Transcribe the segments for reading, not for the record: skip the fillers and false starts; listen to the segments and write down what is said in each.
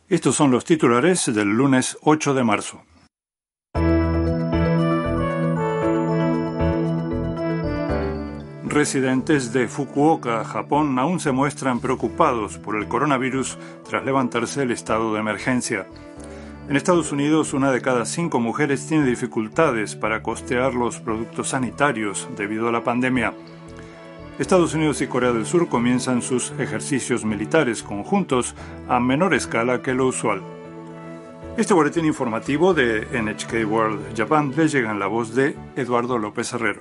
Estos son los titulares del lunes 8 de marzo. Residentes de Fukuoka, Japón, aún se muestran preocupados por el coronavirus tras levantarse el estado de emergencia. En Estados Unidos, 1 de cada 5 mujeres tiene dificultades para costear los productos sanitarios debido a la pandemia. Estados Unidos y Corea del Sur comienzan sus ejercicios militares conjuntos a menor escala que lo usual. Este boletín informativo de NHK World Japan le llega en la voz de Eduardo López Herrero.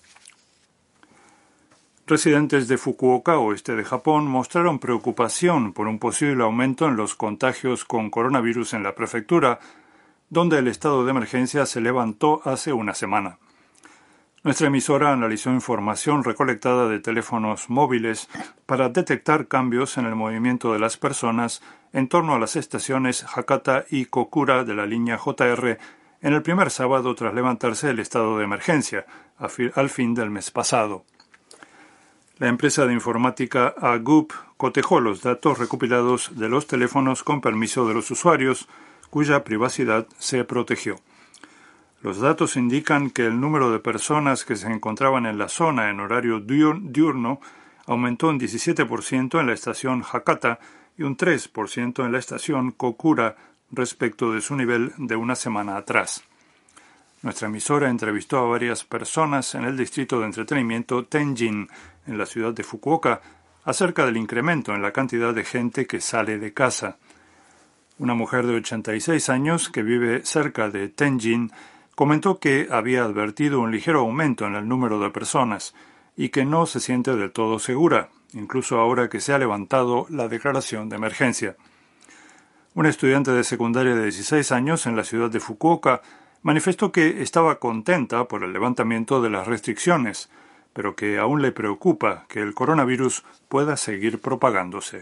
Residentes de Fukuoka, oeste de Japón, mostraron preocupación por un posible aumento en los contagios con coronavirus en la prefectura, donde el estado de emergencia se levantó hace una semana. Nuestra emisora analizó información recolectada de teléfonos móviles para detectar cambios en el movimiento de las personas en torno a las estaciones Hakata y Kokura de la línea JR en el primer sábado tras levantarse el estado de emergencia, al fin del mes pasado. La empresa de informática Agup cotejó los datos recopilados de los teléfonos con permiso de los usuarios, cuya privacidad se protegió. Los datos indican que el número de personas que se encontraban en la zona en horario diurno aumentó un 17% en la estación Hakata y un 3% en la estación Kokura respecto de su nivel de una semana atrás. Nuestra emisora entrevistó a varias personas en el distrito de entretenimiento Tenjin, en la ciudad de Fukuoka, acerca del incremento en la cantidad de gente que sale de casa. Una mujer de 86 años que vive cerca de Tenjin comentó que había advertido un ligero aumento en el número de personas y que no se siente del todo segura, incluso ahora que se ha levantado la declaración de emergencia. Un estudiante de secundaria de 16 años en la ciudad de Fukuoka manifestó que estaba contenta por el levantamiento de las restricciones, pero que aún le preocupa que el coronavirus pueda seguir propagándose.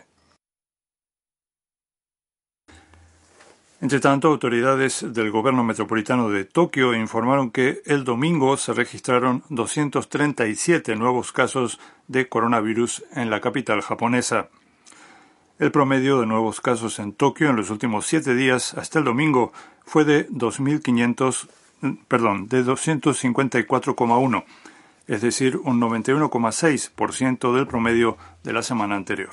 Entretanto, autoridades del gobierno metropolitano de Tokio informaron que el domingo se registraron 237 nuevos casos de coronavirus en la capital japonesa. El promedio de nuevos casos en Tokio en los últimos 7 días hasta el domingo fue de 254,1, es decir, un 91,6% del promedio de la semana anterior.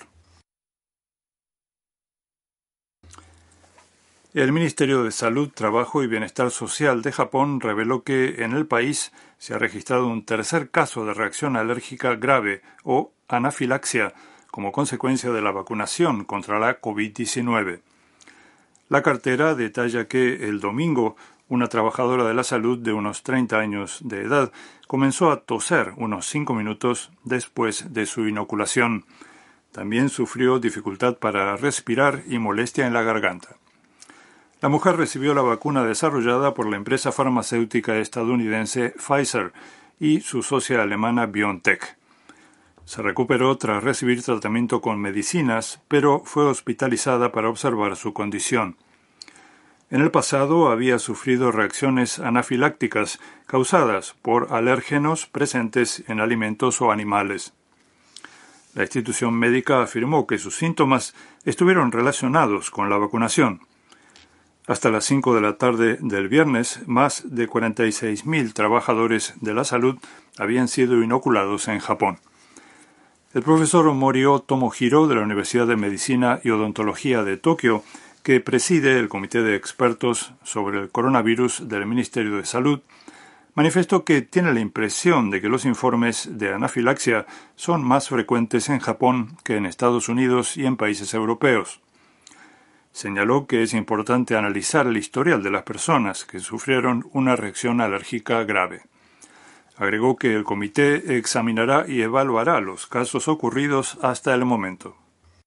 El Ministerio de Salud, Trabajo y Bienestar Social de Japón reveló que en el país se ha registrado un tercer caso de reacción alérgica grave o anafilaxia como consecuencia de la vacunación contra la COVID-19. La cartera detalla que el domingo una trabajadora de la salud de unos 30 años de edad comenzó a toser unos 5 minutos después de su inoculación. También sufrió dificultad para respirar y molestia en la garganta. La mujer recibió la vacuna desarrollada por la empresa farmacéutica estadounidense Pfizer y su socia alemana BioNTech. Se recuperó tras recibir tratamiento con medicinas, pero fue hospitalizada para observar su condición. En el pasado había sufrido reacciones anafilácticas causadas por alérgenos presentes en alimentos o animales. La institución médica afirmó que sus síntomas estuvieron relacionados con la vacunación. Hasta las 5 de la tarde del viernes, más de 46.000 trabajadores de la salud habían sido inoculados en Japón. El profesor Morio Tomohiro de la Universidad de Medicina y Odontología de Tokio, que preside el Comité de Expertos sobre el Coronavirus del Ministerio de Salud, manifestó que tiene la impresión de que los informes de anafilaxia son más frecuentes en Japón que en Estados Unidos y en países europeos. Señaló que es importante analizar el historial de las personas que sufrieron una reacción alérgica grave. Agregó que el comité examinará y evaluará los casos ocurridos hasta el momento.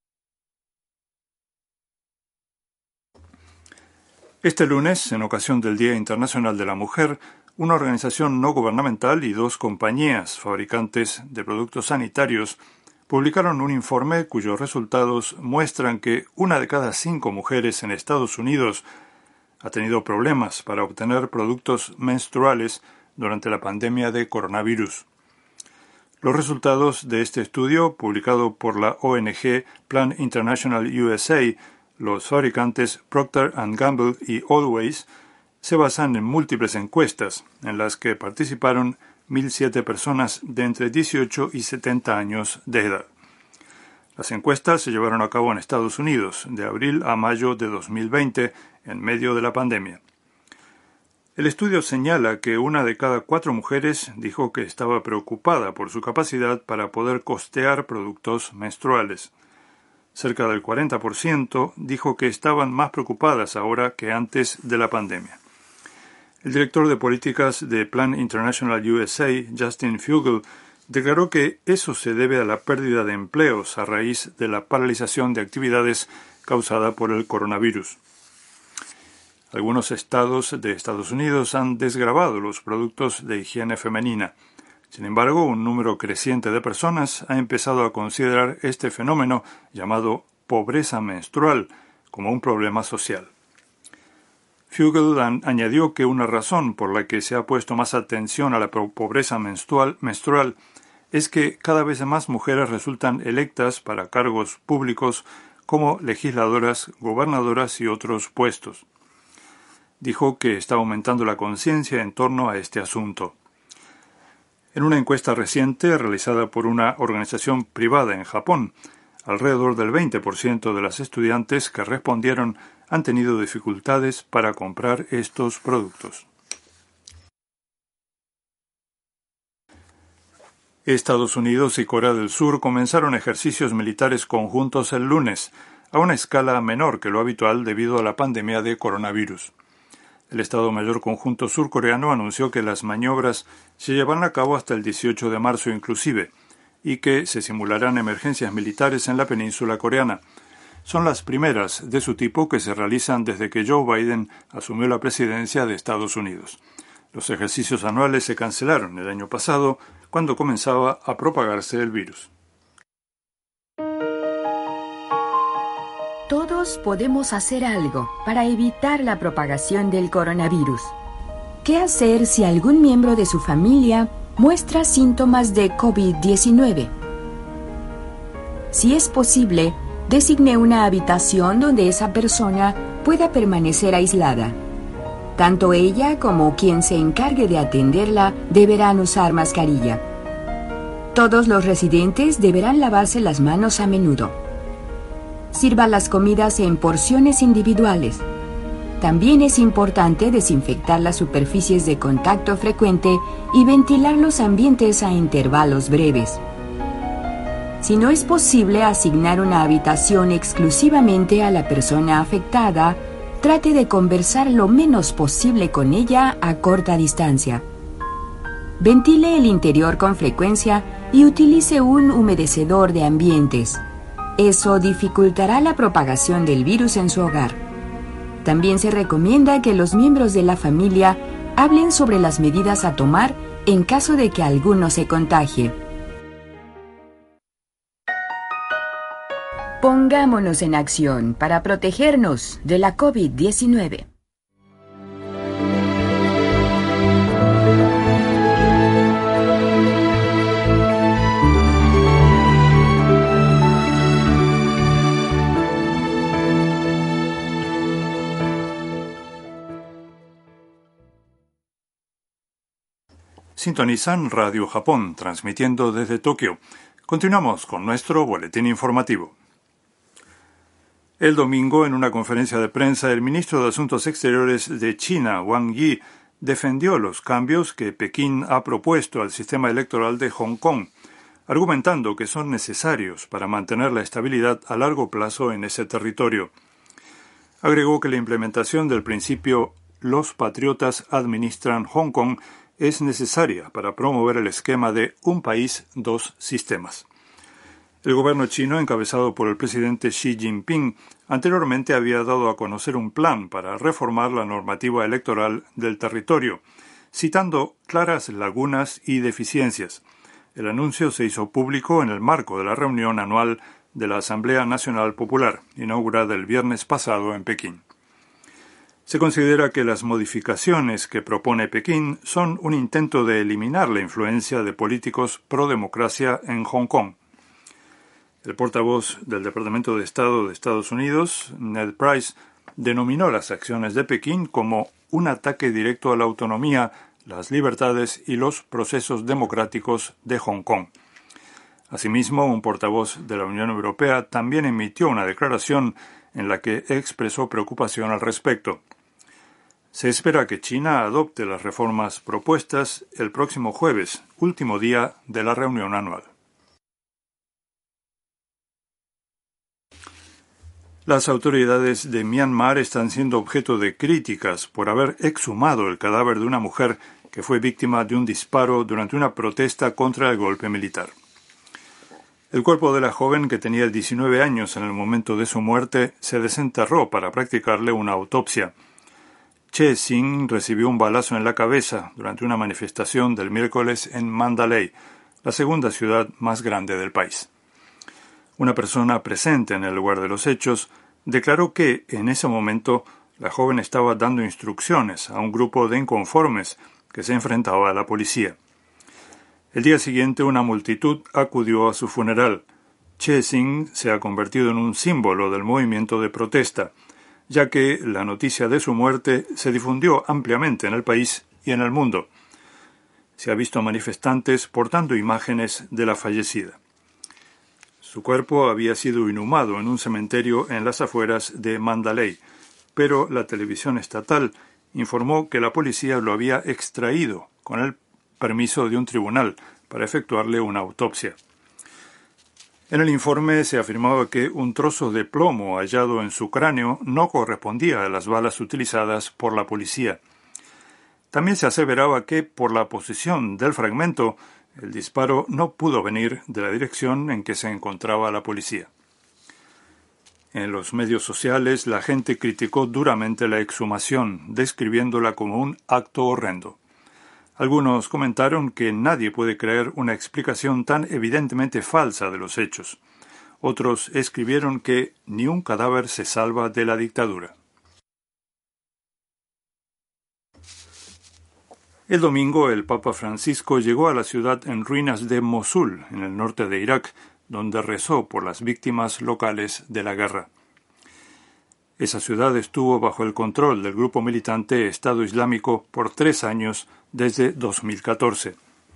Este lunes, en ocasión del Día Internacional de la Mujer, una organización no gubernamental y 2 compañías fabricantes de productos sanitarios publicaron un informe cuyos resultados muestran que 1 de cada 5 mujeres en Estados Unidos ha tenido problemas para obtener productos menstruales durante la pandemia de coronavirus. Los resultados de este estudio, publicado por la ONG Plan International USA, los fabricantes Procter & Gamble y Always se basan en múltiples encuestas en las que participaron 1.007 personas de entre 18 y 70 años de edad. Las encuestas se llevaron a cabo en Estados Unidos de abril a mayo de 2020, en medio de la pandemia. El estudio señala que 1 de cada 4 mujeres dijo que estaba preocupada por su capacidad para poder costear productos menstruales. Cerca del 40% dijo que estaban más preocupadas ahora que antes de la pandemia. El director de políticas de Plan International USA, Justin Fugel, declaró que eso se debe a la pérdida de empleos a raíz de la paralización de actividades causada por el coronavirus. Algunos estados de Estados Unidos han desgravado los productos de higiene femenina. Sin embargo, un número creciente de personas ha empezado a considerar este fenómeno, llamado pobreza menstrual, como un problema social. Fugel añadió que una razón por la que se ha puesto más atención a la pobreza menstrual es que cada vez más mujeres resultan electas para cargos públicos como legisladoras, gobernadoras y otros puestos. Dijo que está aumentando la conciencia en torno a este asunto. En una encuesta reciente realizada por una organización privada en Japón, alrededor del 20% de las estudiantes que respondieron han tenido dificultades para comprar estos productos. Estados Unidos y Corea del Sur comenzaron ejercicios militares conjuntos el lunes, a una escala menor que lo habitual debido a la pandemia de coronavirus. El Estado Mayor Conjunto surcoreano anunció que las maniobras se llevarán a cabo hasta el 18 de marzo inclusive, y que se simularán emergencias militares en la península coreana. Son las primeras de su tipo que se realizan desde que Joe Biden asumió la presidencia de Estados Unidos. Los ejercicios anuales se cancelaron el año pasado, cuando comenzaba a propagarse el virus. Todos podemos hacer algo para evitar la propagación del coronavirus. ¿Qué hacer si algún miembro de su familia muestra síntomas de COVID-19? Si es posible, designe una habitación donde esa persona pueda permanecer aislada. Tanto ella como quien se encargue de atenderla deberán usar mascarilla. Todos los residentes deberán lavarse las manos a menudo. Sirva las comidas en porciones individuales. También es importante desinfectar las superficies de contacto frecuente y ventilar los ambientes a intervalos breves. Si no es posible asignar una habitación exclusivamente a la persona afectada, trate de conversar lo menos posible con ella a corta distancia. Ventile el interior con frecuencia y utilice un humedecedor de ambientes. Eso dificultará la propagación del virus en su hogar. También se recomienda que los miembros de la familia hablen sobre las medidas a tomar en caso de que alguno se contagie. Pongámonos en acción para protegernos de la COVID-19. Sintonizan Radio Japón, transmitiendo desde Tokio. Continuamos con nuestro boletín informativo. El domingo, en una conferencia de prensa, el ministro de Asuntos Exteriores de China, Wang Yi, defendió los cambios que Pekín ha propuesto al sistema electoral de Hong Kong, argumentando que son necesarios para mantener la estabilidad a largo plazo en ese territorio. Agregó que la implementación del principio «los patriotas administran Hong Kong» es necesaria para promover el esquema de un país, dos sistemas. El gobierno chino, encabezado por el presidente Xi Jinping, anteriormente había dado a conocer un plan para reformar la normativa electoral del territorio, citando claras lagunas y deficiencias. El anuncio se hizo público en el marco de la reunión anual de la Asamblea Nacional Popular, inaugurada el viernes pasado en Pekín. Se considera que las modificaciones que propone Pekín son un intento de eliminar la influencia de políticos pro-democracia en Hong Kong. El portavoz del Departamento de Estado de Estados Unidos, Ned Price, denominó las acciones de Pekín como un ataque directo a la autonomía, las libertades y los procesos democráticos de Hong Kong. Asimismo, un portavoz de la Unión Europea también emitió una declaración en la que expresó preocupación al respecto. Se espera que China adopte las reformas propuestas el próximo jueves, último día de la reunión anual. Las autoridades de Myanmar están siendo objeto de críticas por haber exhumado el cadáver de una mujer que fue víctima de un disparo durante una protesta contra el golpe militar. El cuerpo de la joven, que tenía 19 años en el momento de su muerte, se desenterró para practicarle una autopsia. Che Sing recibió un balazo en la cabeza durante una manifestación del miércoles en Mandalay, la segunda ciudad más grande del país. Una persona presente en el lugar de los hechos declaró que, en ese momento, la joven estaba dando instrucciones a un grupo de inconformes que se enfrentaba a la policía. El día siguiente, una multitud acudió a su funeral. Che Sing se ha convertido en un símbolo del movimiento de protesta, ya que la noticia de su muerte se difundió ampliamente en el país y en el mundo. Se ha visto a manifestantes portando imágenes de la fallecida. Su cuerpo había sido inhumado en un cementerio en las afueras de Mandalay, pero la televisión estatal informó que la policía lo había extraído con el permiso de un tribunal para efectuarle una autopsia. En el informe se afirmaba que un trozo de plomo hallado en su cráneo no correspondía a las balas utilizadas por la policía. También se aseveraba que, por la posición del fragmento, el disparo no pudo venir de la dirección en que se encontraba la policía. En los medios sociales, la gente criticó duramente la exhumación, describiéndola como un acto horrendo. Algunos comentaron que nadie puede creer una explicación tan evidentemente falsa de los hechos. Otros escribieron que ni un cadáver se salva de la dictadura. El domingo, el Papa Francisco llegó a la ciudad en ruinas de Mosul, en el norte de Irak, donde rezó por las víctimas locales de la guerra. Esa ciudad estuvo bajo el control del grupo militante Estado Islámico por 3 años desde 2014.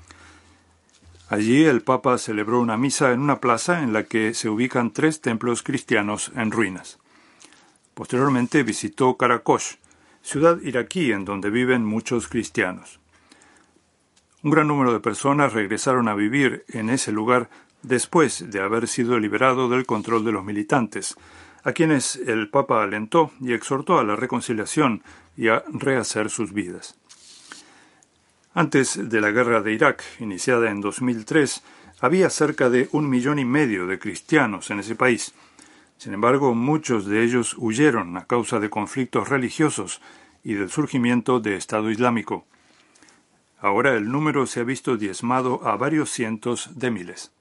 Allí el Papa celebró una misa en una plaza en la que se ubican 3 templos cristianos en ruinas. Posteriormente visitó Karakosh, ciudad iraquí en donde viven muchos cristianos. Un gran número de personas regresaron a vivir en ese lugar después de haber sido liberado del control de los militantes, a quienes el Papa alentó y exhortó a la reconciliación y a rehacer sus vidas. Antes de la guerra de Irak, iniciada en 2003, había cerca de 1,5 millones de cristianos en ese país. Sin embargo, muchos de ellos huyeron a causa de conflictos religiosos y del surgimiento de Estado Islámico. Ahora el número se ha visto diezmado a varios cientos de miles.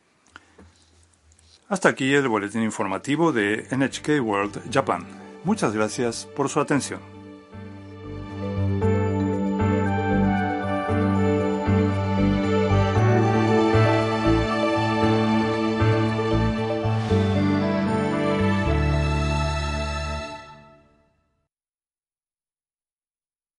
Hasta aquí el boletín informativo de NHK World Japan. Muchas gracias por su atención.